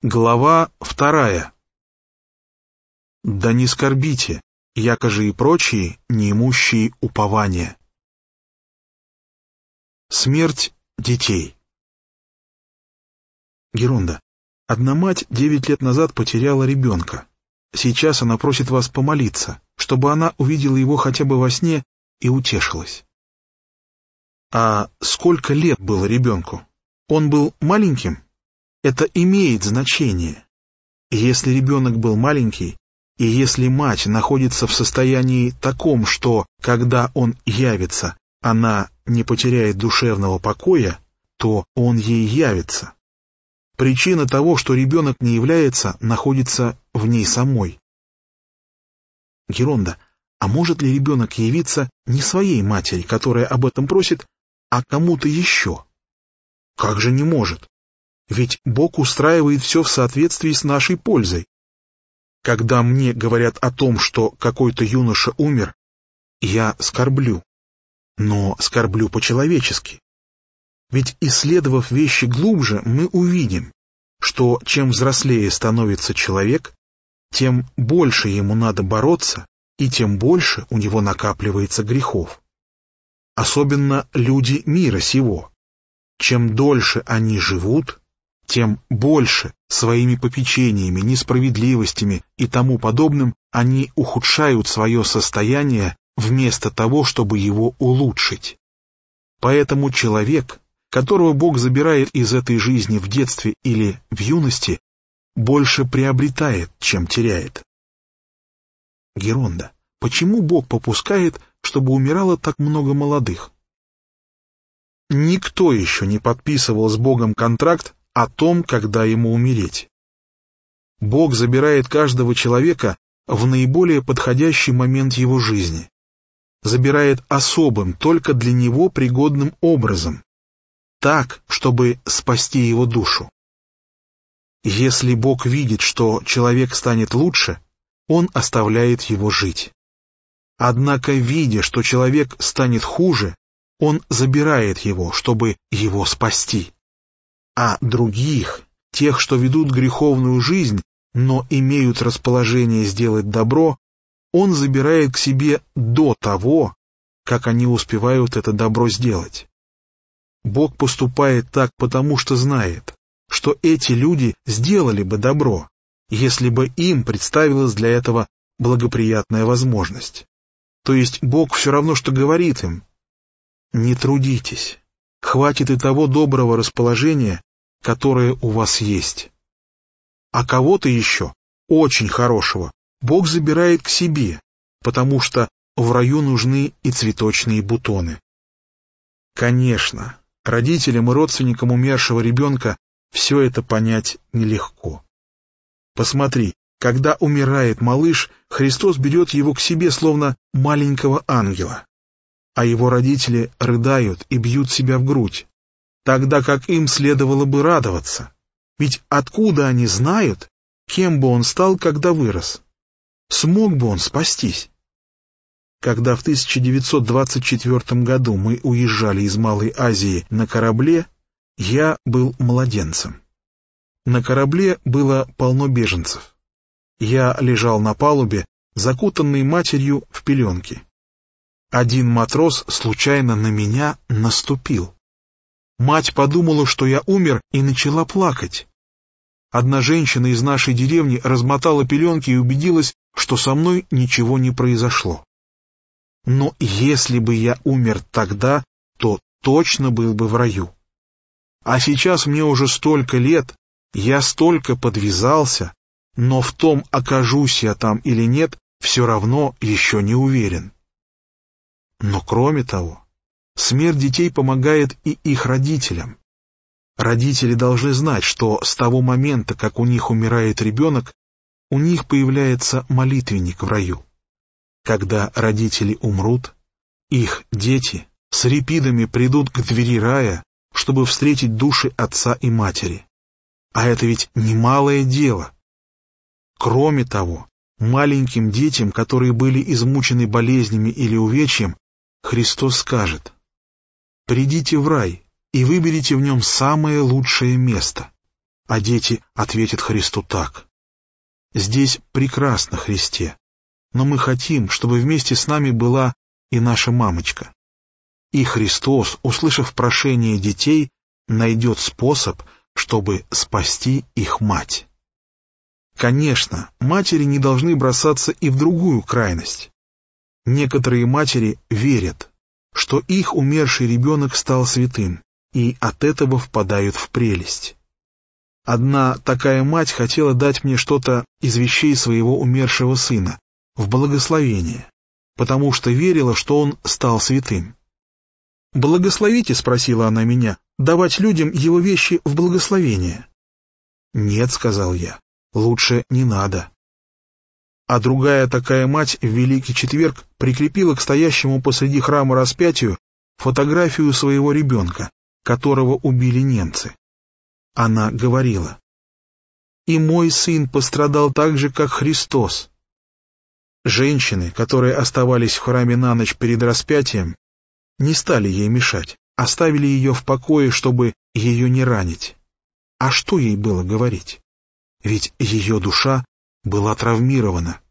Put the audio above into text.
Глава 2. Да не скорбите, якоже и прочие, не имущие упования. Смерть детей. Геронда, одна мать 9 лет назад потеряла ребенка. Сейчас она просит вас помолиться, чтобы она увидела его хотя бы во сне и утешилась. А сколько лет было ребенку? Он был маленьким? Это имеет значение. Если ребенок был маленький, и если мать находится в состоянии таком, что, когда он явится, она не потеряет душевного покоя, то он ей явится. Причина того, что ребенок не является, находится в ней самой. Геронда, а может ли ребенок явиться не своей матери, которая об этом просит, а кому-то еще? Как же не может? Ведь Бог устраивает все в соответствии с нашей пользой. Когда мне говорят о том, что какой-то юноша умер, я скорблю, но скорблю по-человечески. Ведь, исследовав вещи глубже, мы увидим, что чем взрослее становится человек, тем больше ему надо бороться, и тем больше у него накапливается грехов. Особенно люди мира сего. Чем дольше они живут, тем больше своими попечениями, несправедливостями и тому подобным они ухудшают свое состояние вместо того, чтобы его улучшить. Поэтому человек, которого Бог забирает из этой жизни в детстве или в юности, больше приобретает, чем теряет. Геронда, почему Бог попускает, чтобы умирало так много молодых? Никто еще не подписывал с Богом контракт о том, когда ему умереть. Бог забирает каждого человека в наиболее подходящий момент его жизни. Забирает особым, только для него пригодным образом. Так, чтобы спасти его душу. Если Бог видит, что человек станет лучше, Он оставляет его жить. Однако, видя, что человек станет хуже, Он забирает его, чтобы его спасти. А других, тех, что ведут греховную жизнь, но имеют расположение сделать добро, Он забирает к себе до того, как они успевают это добро сделать. Бог поступает так, потому что знает, что эти люди сделали бы добро, если бы им представилась для этого благоприятная возможность. То есть Бог все равно, что говорит им: не трудитесь, хватит и того доброго расположения, которое у вас есть. А кого-то еще, очень хорошего, Бог забирает к себе, потому что в раю нужны и цветочные бутоны. Конечно, родителям и родственникам умершего ребенка все это понять нелегко. Посмотри, когда умирает малыш, Христос берет его к себе словно маленького ангела, а его родители рыдают и бьют себя в грудь, тогда как им следовало бы радоваться. Ведь откуда они знают, кем бы он стал, когда вырос? Смог бы он спастись? Когда в 1924 году мы уезжали из Малой Азии на корабле, я был младенцем. На корабле было полно беженцев. Я лежал на палубе, закутанный матерью в пеленки. Один матрос случайно на меня наступил. Мать подумала, что я умер, и начала плакать. Одна женщина из нашей деревни размотала пеленки и убедилась, что со мной ничего не произошло. Но если бы я умер тогда, то точно был бы в раю. А сейчас мне уже столько лет, я столько подвязался, но в том, окажусь я там или нет, все равно еще не уверен. Но кроме того, смерть детей помогает и их родителям. Родители должны знать, что с того момента, как у них умирает ребенок, у них появляется молитвенник в раю. Когда родители умрут, их дети с репидами придут к двери рая, чтобы встретить души отца и матери. А это ведь немалое дело. Кроме того, маленьким детям, которые были измучены болезнями или увечьем, Христос скажет: «Придите в рай и выберите в нем самое лучшее место. а дети ответят Христу так: «Здесь прекрасно, Христе, но мы хотим, чтобы вместе с нами была и наша мамочка». И Христос, услышав прошение детей, найдет способ, чтобы спасти их мать. Конечно, матери не должны бросаться и в другую крайность. Некоторые матери верят, что их умерший ребенок стал святым, и от этого впадают в прелесть. Одна такая мать хотела дать мне что-то из вещей своего умершего сына, в благословение, потому что верила, что он стал святым. «Благословите?» — спросила она меня, — «давать людям его вещи в благословение». «Нет», — сказал я, — «лучше не надо». А другая такая мать в Великий Четверг прикрепила к стоящему посреди храма распятию фотографию своего ребенка, которого убили немцы. Она говорила: «И мой сын пострадал так же, как Христос». Женщины, которые оставались в храме на ночь перед распятием, не стали ей мешать, оставили ее в покое, чтобы ее не ранить. А что ей было говорить? Ведь ее душа была травмирована.